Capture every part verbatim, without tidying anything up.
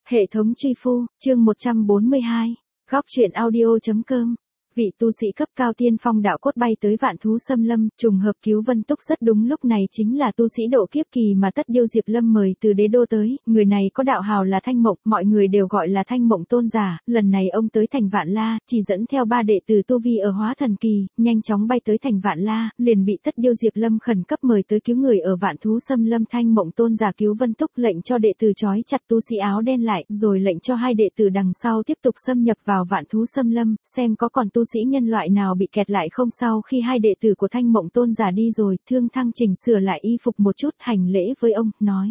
Hệ thống truy phu, chương một trăm bốn mươi hai, góc truyện audio.com. Vị tu sĩ cấp cao tiên phong đạo cốt bay tới Vạn Thú Xâm Lâm, trùng hợp cứu Vân Túc. Rất đúng lúc này chính là tu sĩ độ kiếp kỳ mà Tất Điêu Diệp Lâm mời từ đế đô tới. Người này có đạo hào là Thanh Mộng, mọi người đều gọi là Thanh Mộng tôn giả. Lần này ông tới thành Vạn La, chỉ dẫn theo ba đệ tử tu vi ở hóa thần kỳ, nhanh chóng bay tới thành Vạn La, liền bị Tất Điêu Diệp Lâm khẩn cấp mời tới cứu người ở Vạn Thú Xâm Lâm. Thanh Mộng tôn giả cứu Vân Túc, lệnh cho đệ tử trói chặt tu sĩ áo đen lại, rồi lệnh cho hai đệ tử đằng sau tiếp tục xâm nhập vào Vạn Thú Xâm Lâm, xem có còn tu sĩ nhân loại nào bị kẹt lại không. Sau khi hai đệ tử của Thanh Mộng tôn giả đi rồi, Thương Thăng chỉnh sửa lại y phục một chút, hành lễ với ông, nói: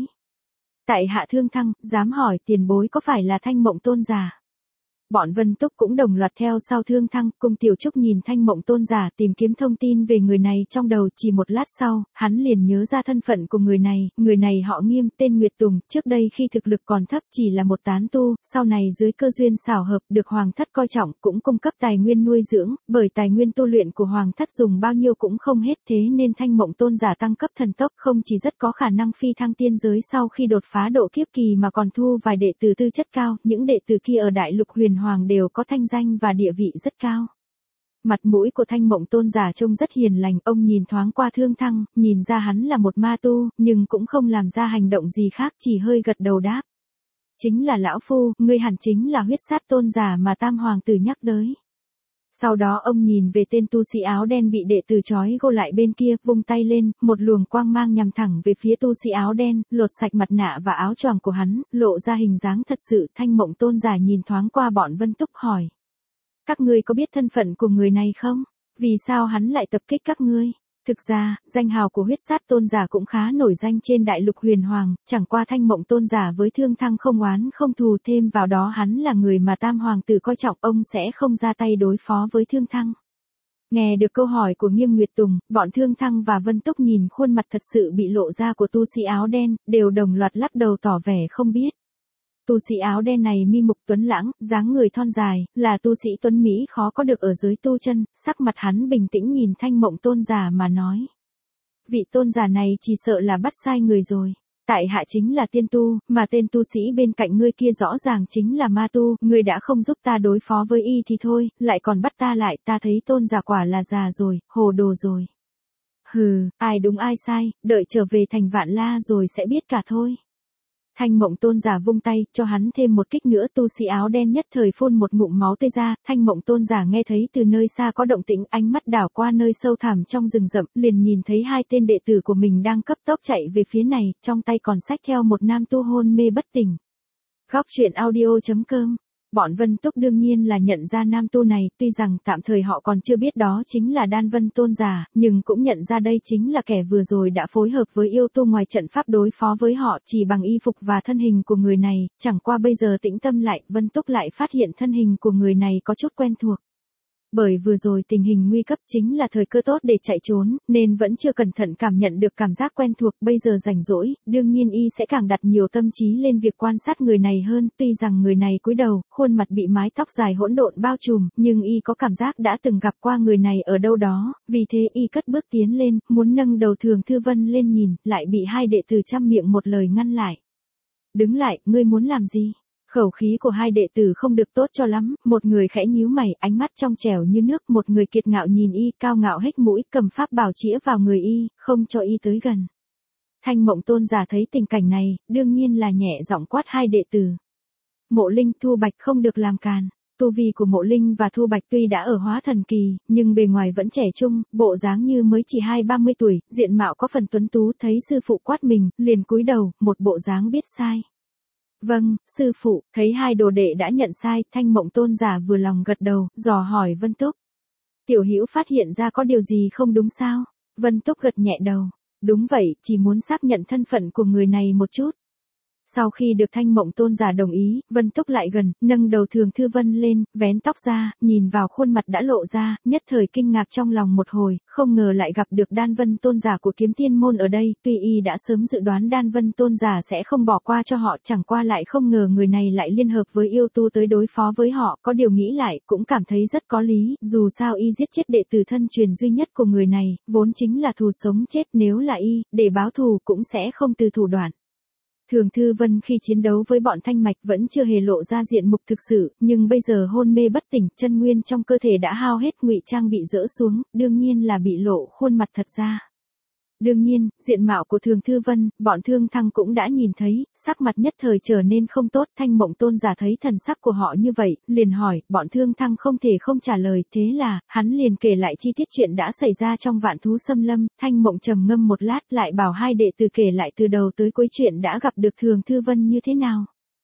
Tại hạ Thương Thăng, dám hỏi tiền bối có phải là Thanh Mộng tôn giả? Bọn Vân Túc cũng đồng loạt theo sau Thương Thăng. Cung Tiểu Trúc nhìn Thanh Mộng tôn giả tìm kiếm thông tin về người này trong đầu, chỉ một lát sau, hắn liền nhớ ra thân phận của người này. Người này họ Nghiêm, tên Nguyệt Tùng, trước đây khi thực lực còn thấp chỉ là một tán tu, sau này dưới cơ duyên xảo hợp được Hoàng thất coi trọng, cũng cung cấp tài nguyên nuôi dưỡng, bởi tài nguyên tu luyện của Hoàng thất dùng bao nhiêu cũng không hết, thế nên Thanh Mộng tôn giả tăng cấp thần tốc, không chỉ rất có khả năng phi thăng tiên giới sau khi đột phá độ kiếp kỳ mà còn thu vài đệ tử tư chất cao. Những đệ tử kia ở Đại Lục Huyền Hoàng đều có thanh danh và địa vị rất cao. Mặt mũi của Thanh Mộng tôn giả trông rất hiền lành, ông nhìn thoáng qua Thương Thăng, nhìn ra hắn là một ma tu, nhưng cũng không làm ra hành động gì khác, chỉ hơi gật đầu đáp: Chính là lão phu, ngươi hẳn chính là Huyết Sát tôn giả mà Tam hoàng tử nhắc tới. Sau đó ông nhìn về tên tu sĩ áo đen bị đệ tử trói gô lại bên kia, vung tay lên, một luồng quang mang nhằm thẳng về phía tu sĩ áo đen, lột sạch mặt nạ và áo choàng của hắn, lộ ra hình dáng thật sự. Thanh Mộng tôn giả nhìn thoáng qua bọn Vân Túc hỏi: Các ngươi có biết thân phận của người này không? Vì sao hắn lại tập kích các ngươi? Thực ra, danh hào của Huyết Sát tôn giả cũng khá nổi danh trên Đại Lục Huyền Hoàng, chẳng qua Thanh Mộng tôn giả với Thương Thăng không oán không thù, thêm vào đó hắn là người mà Tam hoàng tử coi trọng, ông sẽ không ra tay đối phó với Thương Thăng. Nghe được câu hỏi của Nghiêm Nguyệt Tùng, bọn Thương Thăng và Vân Túc nhìn khuôn mặt thật sự bị lộ ra của tu sĩ áo đen, đều đồng loạt lắc đầu tỏ vẻ không biết. Tu sĩ áo đen này mi mục tuấn lãng, dáng người thon dài, là tu sĩ tuấn Mỹ khó có được ở giới tu chân. Sắc mặt hắn bình tĩnh nhìn Thanh Mộng tôn giả mà nói: Vị tôn giả này chỉ sợ là bắt sai người rồi. Tại hạ chính là tiên tu, mà tên tu sĩ bên cạnh ngươi kia rõ ràng chính là ma tu, ngươi đã không giúp ta đối phó với y thì thôi, lại còn bắt ta lại, ta thấy tôn giả quả là già rồi, hồ đồ rồi. Hừ, ai đúng ai sai, đợi trở về thành Vạn La rồi sẽ biết cả thôi. Thanh Mộng tôn giả vung tay, cho hắn thêm một kích nữa. Tu sĩ áo đen nhất thời phun một ngụm máu tươi ra. Thanh Mộng tôn giả nghe thấy từ nơi xa có động tĩnh, ánh mắt đảo qua nơi sâu thẳm trong rừng rậm, liền nhìn thấy hai tên đệ tử của mình đang cấp tốc chạy về phía này, trong tay còn xách theo một nam tu hôn mê bất tỉnh. Góc truyện audio.com. Bọn Vân Túc đương nhiên là nhận ra nam tu này, tuy rằng tạm thời họ còn chưa biết đó chính là Đan Vân tôn giả, nhưng cũng nhận ra đây chính là kẻ vừa rồi đã phối hợp với yêu tu ngoài trận pháp đối phó với họ. Chỉ bằng y phục và thân hình của người này, chẳng qua bây giờ tĩnh tâm lại, Vân Túc lại phát hiện thân hình của người này có chút quen thuộc. Bởi vừa rồi tình hình nguy cấp chính là thời cơ tốt để chạy trốn, nên vẫn chưa cẩn thận cảm nhận được cảm giác quen thuộc. Bây giờ rảnh rỗi, đương nhiên y sẽ càng đặt nhiều tâm trí lên việc quan sát người này hơn. Tuy rằng người này cúi đầu, khuôn mặt bị mái tóc dài hỗn độn bao trùm, nhưng y có cảm giác đã từng gặp qua người này ở đâu đó, vì thế y cất bước tiến lên, muốn nâng đầu Thường Thư Vân lên nhìn, lại bị hai đệ tử trăm miệng một lời ngăn lại. Đứng lại, ngươi muốn làm gì? Khẩu khí của hai đệ tử không được tốt cho lắm, một người khẽ nhíu mày, ánh mắt trong trẻo như nước, một người kiệt ngạo nhìn y, cao ngạo hếch mũi, cầm pháp bảo chĩa vào người y, không cho y tới gần. Thanh Mộng tôn giả thấy tình cảnh này, đương nhiên là nhẹ giọng quát hai đệ tử: Mộ Linh, Thu Bạch không được làm càn. Tu vi của Mộ Linh và Thu Bạch tuy đã ở hóa thần kỳ, nhưng bề ngoài vẫn trẻ trung, bộ dáng như mới chỉ hai ba mươi tuổi, diện mạo có phần tuấn tú. Thấy sư phụ quát mình, liền cúi đầu, một bộ dáng biết sai. Vâng, sư phụ. Thấy hai đồ đệ đã nhận sai, Thanh Mộng tôn giả vừa lòng gật đầu, dò hỏi Vân Túc: Tiểu hữu phát hiện ra có điều gì không đúng sao? Vân Túc gật nhẹ đầu: Đúng vậy, chỉ muốn xác nhận thân phận của người này một chút. Sau khi được Thanh Mộng tôn giả đồng ý, Vân Túc lại gần, nâng đầu Thường Thư Vân lên, vén tóc ra, nhìn vào khuôn mặt đã lộ ra, nhất thời kinh ngạc trong lòng một hồi, không ngờ lại gặp được Đan Vân tôn giả của Kiếm Tiên môn ở đây. Tuy y đã sớm dự đoán Đan Vân tôn giả sẽ không bỏ qua cho họ, chẳng qua lại không ngờ người này lại liên hợp với yêu tu tới đối phó với họ. Có điều nghĩ lại, cũng cảm thấy rất có lý, dù sao y giết chết đệ tử thân truyền duy nhất của người này, vốn chính là thù sống chết, nếu là y, để báo thù cũng sẽ không từ thủ đoạn. Thường Thư Vân khi chiến đấu với bọn Thanh Mạch vẫn chưa hề lộ ra diện mục thực sự, nhưng bây giờ hôn mê bất tỉnh, chân nguyên trong cơ thể đã hao hết, ngụy trang bị dỡ xuống, đương nhiên là bị lộ khuôn mặt thật ra. Đương nhiên, diện mạo của Thường Thư Vân, bọn Thương Thăng cũng đã nhìn thấy, sắc mặt nhất thời trở nên không tốt. Thanh Mộng Tôn giả thấy thần sắc của họ như vậy, liền hỏi, bọn Thương Thăng không thể không trả lời, thế là, hắn liền kể lại chi tiết chuyện đã xảy ra trong Vạn Thú Xâm Lâm. Thanh Mộng trầm ngâm một lát, lại bảo hai đệ tử kể lại từ đầu tới cuối chuyện đã gặp được Thường Thư Vân như thế nào.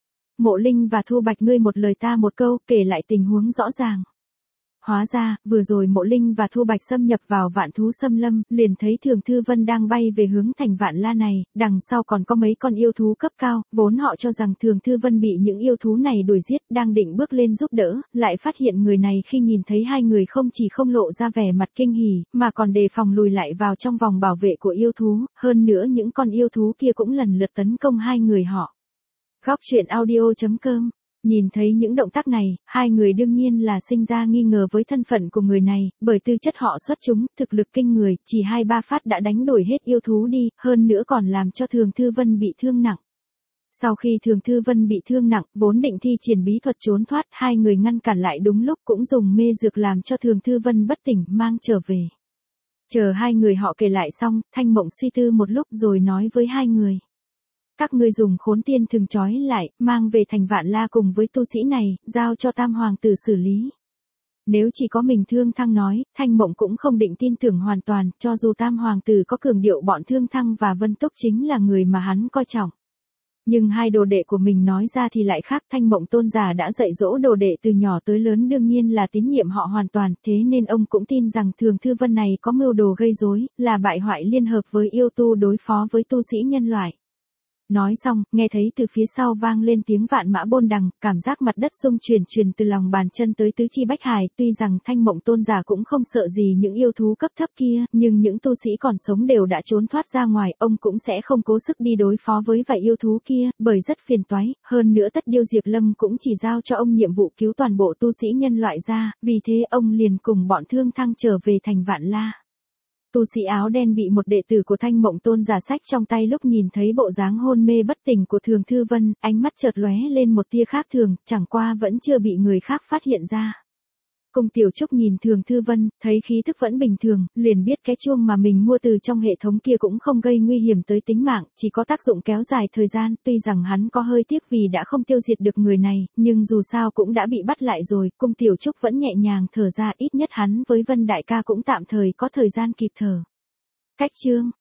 Mộ Linh và Thu Bạch ngươi một lời ta một câu, kể lại tình huống rõ ràng. Hóa ra, vừa rồi Mộ Linh và Thu Bạch xâm nhập vào Vạn Thú Xâm Lâm, liền thấy Thường Thư Vân đang bay về hướng thành Vạn La này, đằng sau còn có mấy con yêu thú cấp cao, vốn họ cho rằng Thường Thư Vân bị những yêu thú này đuổi giết, đang định bước lên giúp đỡ, lại phát hiện người này khi nhìn thấy hai người không chỉ không lộ ra vẻ mặt kinh hỉ, mà còn đề phòng lùi lại vào trong vòng bảo vệ của yêu thú, hơn nữa những con yêu thú kia cũng lần lượt tấn công hai người họ. Góc truyện audio chấm com. Nhìn thấy những động tác này, hai người đương nhiên là sinh ra nghi ngờ với thân phận của người này, bởi tư chất họ xuất chúng, thực lực kinh người, chỉ hai ba phát đã đánh đuổi hết yêu thú đi, hơn nữa còn làm cho Thường Thư Vân bị thương nặng. Sau khi Thường Thư Vân bị thương nặng, vốn định thi triển bí thuật trốn thoát, hai người ngăn cản lại đúng lúc, cũng dùng mê dược làm cho Thường Thư Vân bất tỉnh, mang trở về. Chờ hai người họ kể lại xong, Thanh Mộng suy tư một lúc rồi nói với hai người. Các ngươi dùng Khốn Tiên Thường trói lại, mang về thành Vạn La cùng với tu sĩ này, giao cho Tam Hoàng tử xử lý. Nếu chỉ có mình Thương Thăng nói, Thanh Mộng cũng không định tin tưởng hoàn toàn, cho dù Tam Hoàng tử có cường điệu bọn Thương Thăng và Vân Túc chính là người mà hắn coi trọng. Nhưng hai đồ đệ của mình nói ra thì lại khác. Thanh Mộng Tôn giả đã dạy dỗ đồ đệ từ nhỏ tới lớn, đương nhiên là tín nhiệm họ hoàn toàn, thế nên ông cũng tin rằng Thường Thư Vân này có mưu đồ gây rối, là bại hoại liên hợp với yêu tu đối phó với tu sĩ nhân loại. Nói xong, nghe thấy từ phía sau vang lên tiếng vạn mã bôn đằng, cảm giác mặt đất rung chuyển chuyển từ lòng bàn chân tới tứ chi bách hải. Tuy rằng Thanh Mộng Tôn giả cũng không sợ gì những yêu thú cấp thấp kia, nhưng những tu sĩ còn sống đều đã trốn thoát ra ngoài, ông cũng sẽ không cố sức đi đối phó với vài yêu thú kia, bởi rất phiền toái. Hơn nữa Tất Điêu Diệp Lâm cũng chỉ giao cho ông nhiệm vụ cứu toàn bộ tu sĩ nhân loại ra, vì thế ông liền cùng bọn Thương Thăng trở về thành Vạn La. Tu sĩ áo đen bị một đệ tử của Thanh Mộng Tôn giả sách trong tay, lúc nhìn thấy bộ dáng hôn mê bất tỉnh của Thường Thư Vân, ánh mắt chợt lóe lên một tia khác thường, chẳng qua vẫn chưa bị người khác phát hiện ra. Cung Tiểu Trúc nhìn Thường Thư Vân, thấy khí thức vẫn bình thường, liền biết cái chuông mà mình mua từ trong hệ thống kia cũng không gây nguy hiểm tới tính mạng, chỉ có tác dụng kéo dài thời gian. Tuy rằng hắn có hơi tiếc vì đã không tiêu diệt được người này, nhưng dù sao cũng đã bị bắt lại rồi, Cung Tiểu Trúc vẫn nhẹ nhàng thở ra, ít nhất hắn với Vân đại ca cũng tạm thời có thời gian kịp thở. Cách chương